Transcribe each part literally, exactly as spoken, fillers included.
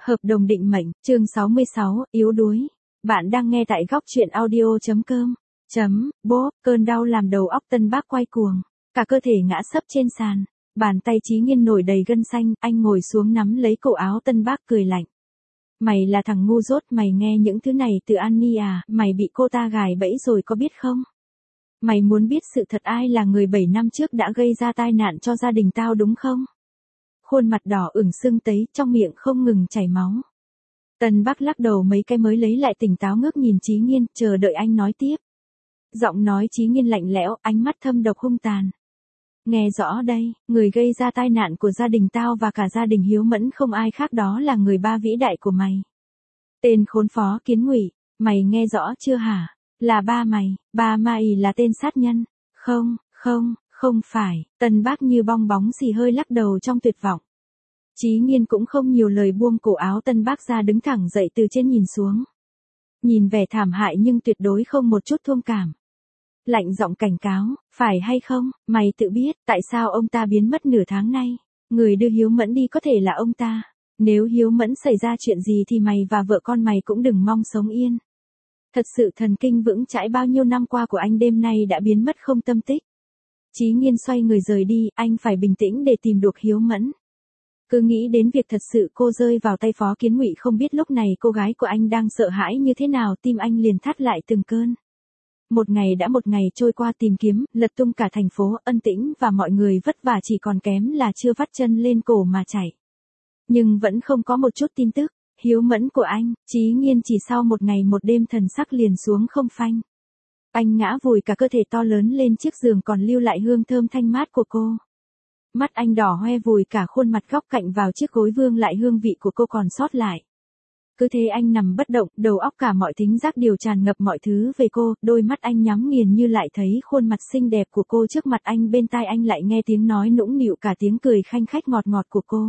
Hợp đồng định mệnh, chương sáu mươi sáu, yếu đuối. Bạn đang nghe tại góc truyện audio.com. Chấm, bố, cơn đau làm đầu óc Tân Bác quay cuồng. Cả cơ thể ngã sấp trên sàn. Bàn tay Chí Nghiên nổi đầy gân xanh, anh ngồi xuống nắm lấy cổ áo Tân Bác cười lạnh. Mày là thằng ngu dốt, mày nghe những thứ này từ Annie à, mày bị cô ta gài bẫy rồi có biết không? Mày muốn biết sự thật ai là người bảy năm trước đã gây ra tai nạn cho gia đình tao đúng không? Khuôn mặt đỏ ửng sưng tấy, trong miệng không ngừng chảy máu. Tân Bác lắc đầu mấy cái mới lấy lại tỉnh táo, ngước nhìn Chí Nghiên, chờ đợi anh nói tiếp. Giọng nói Chí Nghiên lạnh lẽo, ánh mắt thâm độc hung tàn. Nghe rõ đây, người gây ra tai nạn của gia đình tao và cả gia đình Hiếu Mẫn không ai khác đó là người ba vĩ đại của mày. Tên khốn Phó Kiến Ngụy, mày nghe rõ chưa hả? Là ba mày, ba mày là tên sát nhân. Không, không, không phải. Tân Bác như bong bóng xì hơi lắc đầu trong tuyệt vọng. Chí Nghiên cũng không nhiều lời, buông cổ áo Tân Bác ra, đứng thẳng dậy từ trên nhìn xuống. Nhìn vẻ thảm hại nhưng tuyệt đối không một chút thương cảm. Lạnh giọng cảnh cáo, phải hay không, mày tự biết, tại sao ông ta biến mất nửa tháng nay. Người đưa Hiếu Mẫn đi có thể là ông ta. Nếu Hiếu Mẫn xảy ra chuyện gì thì mày và vợ con mày cũng đừng mong sống yên. Thật sự thần kinh vững chãi bao nhiêu năm qua của anh đêm nay đã biến mất không tâm tích. Chí Nghiên xoay người rời đi, anh phải bình tĩnh để tìm được Hiếu Mẫn. Cứ nghĩ đến việc thật sự cô rơi vào tay Phó Kiến Ngụy, không biết lúc này cô gái của anh đang sợ hãi như thế nào, tim anh liền thắt lại từng cơn. Một ngày đã một ngày trôi qua tìm kiếm, lật tung cả thành phố, Ân Tĩnh và mọi người vất vả chỉ còn kém là chưa vắt chân lên cổ mà chạy. Nhưng vẫn không có một chút tin tức. Hiếu Mẫn của anh, Chí Nghiên chỉ sau một ngày một đêm thần sắc liền xuống không phanh. Anh ngã vùi cả cơ thể to lớn lên chiếc giường, còn lưu lại hương thơm thanh mát của cô. Mắt anh đỏ hoe, vùi cả khuôn mặt góc cạnh vào chiếc gối, vương lại hương vị của cô còn sót lại. Cứ thế anh nằm bất động, đầu óc cả mọi thính giác đều tràn ngập mọi thứ về cô, đôi mắt anh nhắm nghiền như lại thấy khuôn mặt xinh đẹp của cô trước mặt anh, bên tai anh lại nghe tiếng nói nũng nịu, cả tiếng cười khanh khách ngọt ngọt của cô.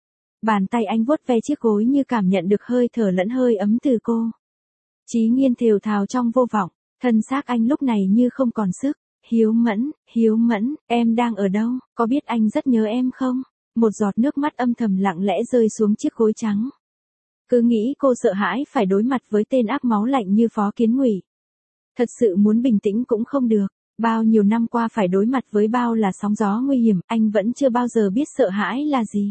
Bàn tay anh vuốt ve chiếc gối như cảm nhận được hơi thở lẫn hơi ấm từ cô. Chí Nghiên thều thào trong vô vọng, thân xác anh lúc này như không còn sức. Hiếu Mẫn, Hiếu Mẫn, em đang ở đâu, có biết anh rất nhớ em không? Một giọt nước mắt âm thầm lặng lẽ rơi xuống chiếc gối trắng. Cứ nghĩ cô sợ hãi phải đối mặt với tên ác máu lạnh như Phó Kiến Ngụy. Thật sự muốn bình tĩnh cũng không được. Bao nhiêu năm qua phải đối mặt với bao là sóng gió nguy hiểm, anh vẫn chưa bao giờ biết sợ hãi là gì.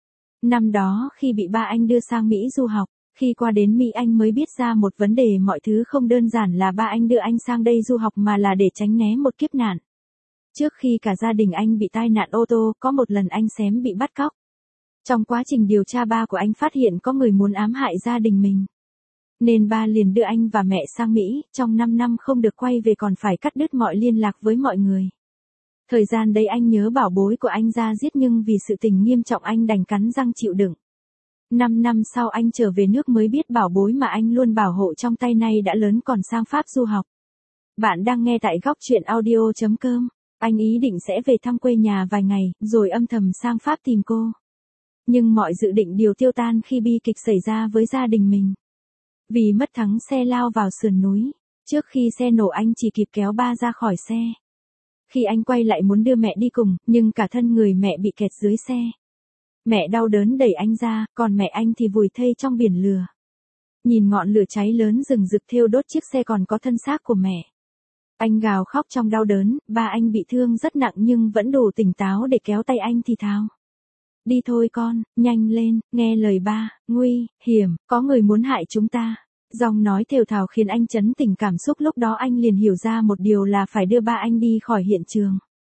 Năm đó khi bị ba anh đưa sang Mỹ du học, khi qua đến Mỹ anh mới biết ra một vấn đề, mọi thứ không đơn giản là ba anh đưa anh sang đây du học mà là để tránh né một kiếp nạn. Trước khi cả gia đình anh bị tai nạn ô tô, có một lần anh xém bị bắt cóc. Trong quá trình điều tra, ba của anh phát hiện có người muốn ám hại gia đình mình. Nên ba liền đưa anh và mẹ sang Mỹ, trong năm năm không được quay về còn phải cắt đứt mọi liên lạc với mọi người. Thời gian đấy anh nhớ bảo bối của anh ra giết, nhưng vì sự tình nghiêm trọng anh đành cắn răng chịu đựng. Năm năm sau anh trở về nước mới biết bảo bối mà anh luôn bảo hộ trong tay nay đã lớn còn sang Pháp du học. Bạn đang nghe tại góc truyện audio.com. Anh ý định sẽ về thăm quê nhà vài ngày, rồi âm thầm sang Pháp tìm cô. Nhưng mọi dự định đều tiêu tan khi bi kịch xảy ra với gia đình mình. Vì mất thắng xe lao vào sườn núi. Trước khi xe nổ anh chỉ kịp kéo ba ra khỏi xe. Khi anh quay lại muốn đưa mẹ đi cùng, nhưng cả thân người mẹ bị kẹt dưới xe. Mẹ đau đớn đẩy anh ra, còn mẹ anh thì vùi thây trong biển lửa. Nhìn ngọn lửa cháy lớn rừng rực thiêu đốt chiếc xe còn có thân xác của mẹ. Anh gào khóc trong đau đớn, ba anh bị thương rất nặng nhưng vẫn đủ tỉnh táo để kéo tay anh thì thào. Đi thôi con, nhanh lên, nghe lời ba, nguy hiểm, có người muốn hại chúng ta. Giọng nói thều thào khiến anh chấn tỉnh cảm xúc, lúc đó anh liền hiểu ra một điều là phải đưa ba anh đi khỏi hiện trường.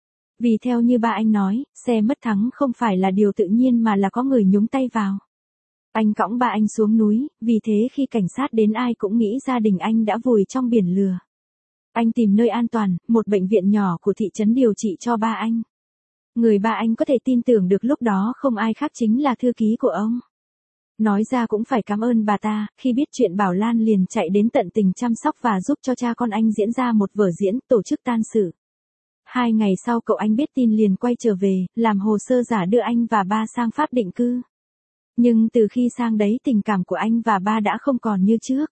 Vì theo như ba anh nói, xe mất thắng không phải là điều tự nhiên mà là có người nhúng tay vào. Anh cõng ba anh xuống núi, vì thế khi cảnh sát đến ai cũng nghĩ gia đình anh đã vùi trong biển lửa. Anh tìm nơi an toàn, một bệnh viện nhỏ của thị trấn điều trị cho ba anh. Người ba anh có thể tin tưởng được lúc đó không ai khác chính là thư ký của ông. Nói ra cũng phải cảm ơn bà ta, khi biết chuyện Bảo Lan liền chạy đến tận tình chăm sóc và giúp cho cha con anh diễn ra một vở diễn, tổ chức tang sự. Hai ngày sau cậu anh biết tin liền quay trở về, làm hồ sơ giả đưa anh và ba sang Pháp định cư. Nhưng từ khi sang đấy tình cảm của anh và ba đã không còn như trước.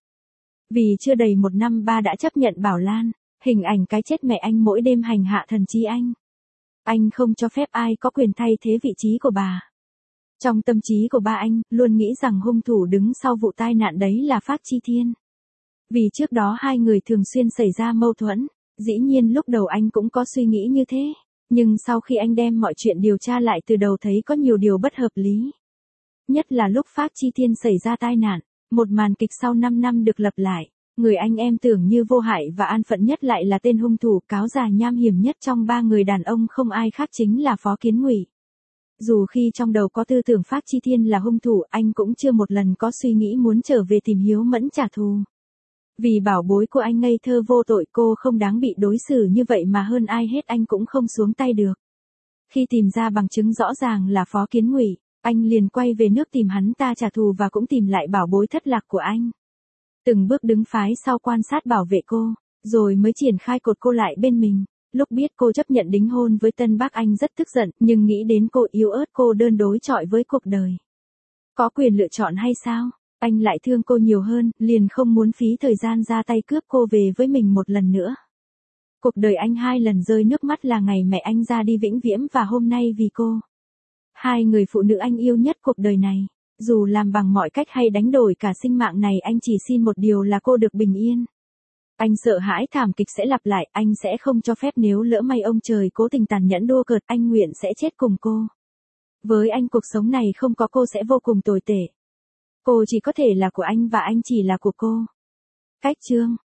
Vì chưa đầy một năm ba đã chấp nhận Bảo Lan, hình ảnh cái chết mẹ anh mỗi đêm hành hạ thần trí anh. Anh không cho phép ai có quyền thay thế vị trí của bà. Trong tâm trí của ba anh, luôn nghĩ rằng hung thủ đứng sau vụ tai nạn đấy là Phác Chi Thiên. Vì trước đó hai người thường xuyên xảy ra mâu thuẫn, dĩ nhiên lúc đầu anh cũng có suy nghĩ như thế, nhưng sau khi anh đem mọi chuyện điều tra lại từ đầu thấy có nhiều điều bất hợp lý. Nhất là lúc Phác Chi Thiên xảy ra tai nạn, một màn kịch sau năm năm được lặp lại, người anh em tưởng như vô hại và an phận nhất lại là tên hung thủ cáo già nham hiểm nhất trong ba người đàn ông, không ai khác chính là Phó Kiến Ngụy. Dù khi trong đầu có tư tưởng Phác Chi Thiên là hung thủ, anh cũng chưa một lần có suy nghĩ muốn trở về tìm Hiếu Mẫn trả thù. Vì bảo bối của anh ngây thơ vô tội, cô không đáng bị đối xử như vậy, mà hơn ai hết anh cũng không xuống tay được. Khi tìm ra bằng chứng rõ ràng là Phó Kiến Ngụy, anh liền quay về nước tìm hắn ta trả thù và cũng tìm lại bảo bối thất lạc của anh. Từng bước đứng phái sau quan sát bảo vệ cô, rồi mới triển khai cột cô lại bên mình. Lúc biết cô chấp nhận đính hôn với Tân Bác, anh rất tức giận, nhưng nghĩ đến cô yếu ớt, cô đơn đối chọi với cuộc đời. Có quyền lựa chọn hay sao? Anh lại thương cô nhiều hơn, liền không muốn phí thời gian ra tay cướp cô về với mình một lần nữa. Cuộc đời anh hai lần rơi nước mắt là ngày mẹ anh ra đi vĩnh viễn và hôm nay vì cô. Hai người phụ nữ anh yêu nhất cuộc đời này, dù làm bằng mọi cách hay đánh đổi cả sinh mạng này, anh chỉ xin một điều là cô được bình yên. Anh sợ hãi thảm kịch sẽ lặp lại, anh sẽ không cho phép nếu lỡ may ông trời cố tình tàn nhẫn đua cợt, anh nguyện sẽ chết cùng cô. Với anh cuộc sống này không có cô sẽ vô cùng tồi tệ. Cô chỉ có thể là của anh và anh chỉ là của cô. Cách chương